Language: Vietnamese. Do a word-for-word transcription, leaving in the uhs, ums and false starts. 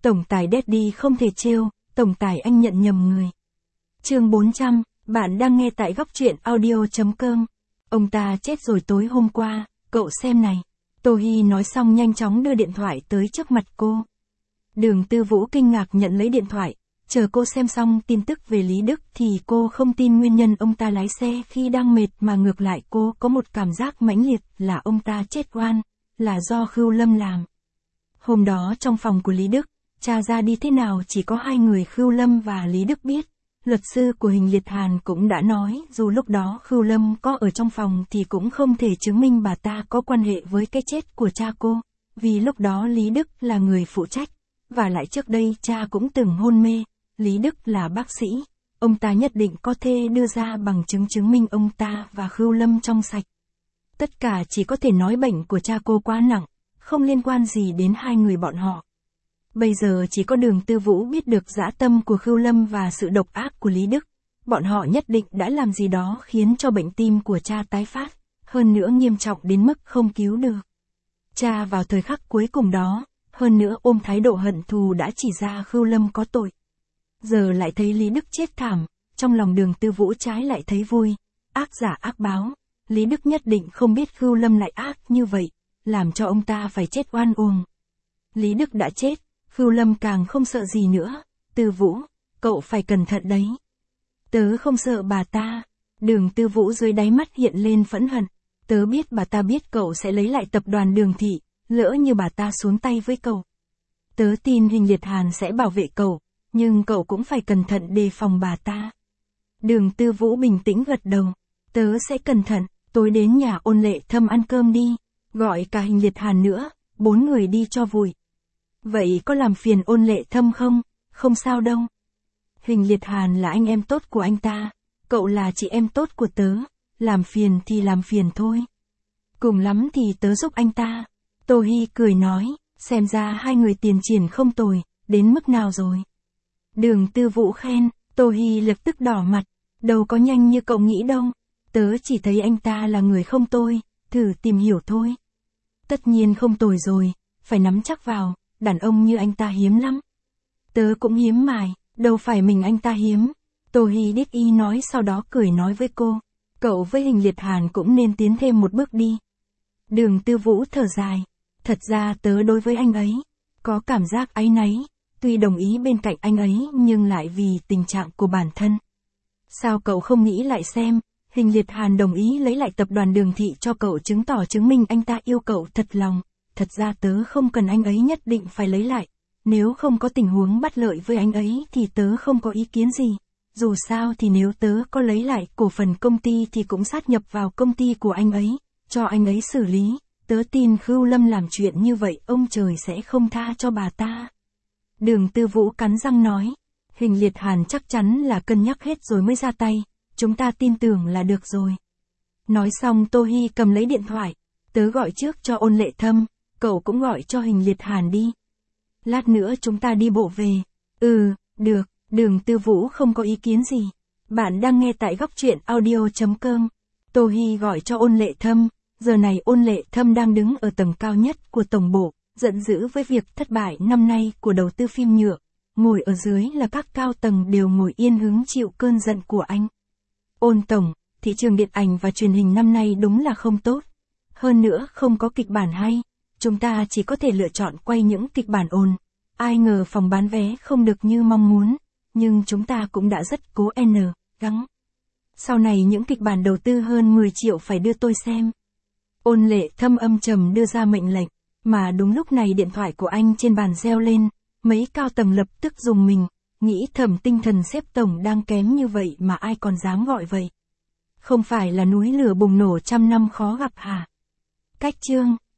Tổng tài Daddy không thể trêu, tổng tài anh nhận nhầm người. Chương bốn trăm, bạn đang nghe tại góc truyện audio chấm com. Ông ta chết rồi tối hôm qua, cậu xem này. Tô Hi nói xong nhanh chóng đưa điện thoại tới trước mặt cô. Đường Tư Vũ kinh ngạc nhận lấy điện thoại, chờ cô xem xong tin tức về Lý Đức thì cô không tin nguyên nhân ông ta lái xe khi đang mệt mà ngược lại cô có một cảm giác mãnh liệt là ông ta chết oan, là do Khưu Lâm làm. Hôm đó trong phòng của Lý Đức, tra ra đi thế nào chỉ có hai người Khưu Lâm và Lý Đức biết. Luật sư của Hình Liệt Hàn cũng đã nói dù lúc đó Khưu Lâm có ở trong phòng thì cũng không thể chứng minh bà ta có quan hệ với cái chết của cha cô, vì lúc đó Lý Đức là người phụ trách, và lại trước đây cha cũng từng hôn mê, Lý Đức là bác sĩ, ông ta nhất định có thể đưa ra bằng chứng chứng minh ông ta và Khưu Lâm trong sạch. Tất cả chỉ có thể nói bệnh của cha cô quá nặng, không liên quan gì đến hai người bọn họ. Bây giờ chỉ có Đường Tư Vũ biết được dã tâm của Khưu Lâm và sự độc ác của Lý Đức. Bọn họ nhất định đã làm gì đó khiến cho bệnh tim của cha tái phát, hơn nữa nghiêm trọng đến mức không cứu được. Cha vào thời khắc cuối cùng đó, hơn nữa ôm thái độ hận thù đã chỉ ra Khưu Lâm có tội. Giờ lại thấy Lý Đức chết thảm, trong lòng Đường Tư Vũ trái lại thấy vui. Ác giả ác báo, Lý Đức nhất định không biết Khưu Lâm lại ác như vậy, làm cho ông ta phải chết oan uổng. Lý Đức đã chết, Khưu Lâm càng không sợ gì nữa. Tư Vũ, cậu phải cẩn thận đấy. Tớ không sợ bà ta. Đường Tư Vũ dưới đáy mắt hiện lên phẫn hận. Tớ biết bà ta biết cậu sẽ lấy lại tập đoàn Đường Thị, lỡ như bà ta xuống tay với cậu. Tớ tin Hình Liệt Hàn sẽ bảo vệ cậu, nhưng cậu cũng phải cẩn thận đề phòng bà ta. Đường Tư Vũ bình tĩnh gật đầu. Tớ sẽ cẩn thận, tối đến nhà Ôn Lệ Thâm ăn cơm đi, gọi cả Hình Liệt Hàn nữa, bốn người đi cho vui. Vậy có làm phiền Ôn Lệ Thâm không? Không sao đâu. Hình Liệt Hàn là anh em tốt của anh ta, cậu là chị em tốt của tớ, làm phiền thì làm phiền thôi. Cùng lắm thì tớ giúp anh ta. Tô Hi cười nói, xem ra hai người tiền triển không tồi, đến mức nào rồi? Đường Tư Vũ khen, Tô Hi lập tức đỏ mặt, đâu có nhanh như cậu nghĩ đâu, tớ chỉ thấy anh ta là người không tồi, thử tìm hiểu thôi. Tất nhiên không tồi rồi, phải nắm chắc vào. Đàn ông như anh ta hiếm lắm. Tớ cũng hiếm mài, đâu phải mình anh ta hiếm. Tô Hi đích y nói sau đó cười nói với cô. Cậu với Hình Liệt Hàn cũng nên tiến thêm một bước đi. Đường Tư Vũ thở dài. Thật ra tớ đối với anh ấy, có cảm giác áy náy, tuy đồng ý bên cạnh anh ấy nhưng lại vì tình trạng của bản thân. Sao cậu không nghĩ lại xem, Hình Liệt Hàn đồng ý lấy lại tập đoàn Đường Thị cho cậu chứng tỏ chứng minh anh ta yêu cậu thật lòng. Thật ra tớ không cần anh ấy nhất định phải lấy lại, nếu không có tình huống bất lợi với anh ấy thì tớ không có ý kiến gì. Dù sao thì nếu tớ có lấy lại cổ phần công ty thì cũng sát nhập vào công ty của anh ấy, cho anh ấy xử lý. Tớ tin Khưu Lâm làm chuyện như vậy ông trời sẽ không tha cho bà ta. Đường Tư Vũ cắn răng nói, Hình Liệt Hàn chắc chắn là cân nhắc hết rồi mới ra tay, chúng ta tin tưởng là được rồi. Nói xong Tô Hi cầm lấy điện thoại, tớ gọi trước cho Ôn Lệ Thâm. Cậu cũng gọi cho Hình Liệt Hàn đi. Lát nữa chúng ta đi bộ về. Ừ, được, Đường Tư Vũ không có ý kiến gì. Bạn đang nghe tại góc truyện audio chấm com. Tô Hi gọi cho Ôn Lệ Thâm. Giờ này Ôn Lệ Thâm đang đứng ở tầng cao nhất của tổng bộ, giận dữ với việc thất bại năm nay của đầu tư phim nhựa. Ngồi ở dưới là các cao tầng đều ngồi yên hứng chịu cơn giận của anh. Ôn tổng, thị trường điện ảnh và truyền hình năm nay đúng là không tốt. Hơn nữa không có kịch bản hay. Chúng ta chỉ có thể lựa chọn quay những kịch bản ồn. Ai ngờ phòng bán vé không được như mong muốn, nhưng chúng ta cũng đã rất cố n, gắng. Sau này những kịch bản đầu tư hơn mười triệu phải đưa tôi xem. Ôn Lệ Thâm âm trầm đưa ra mệnh lệnh, mà đúng lúc này điện thoại của anh trên bàn reo lên, mấy cao tầng lập tức rùng mình, nghĩ thầm tinh thần sếp tổng đang kém như vậy mà ai còn dám gọi vậy. Không phải là núi lửa bùng nổ trăm năm khó gặp hả? Cách chương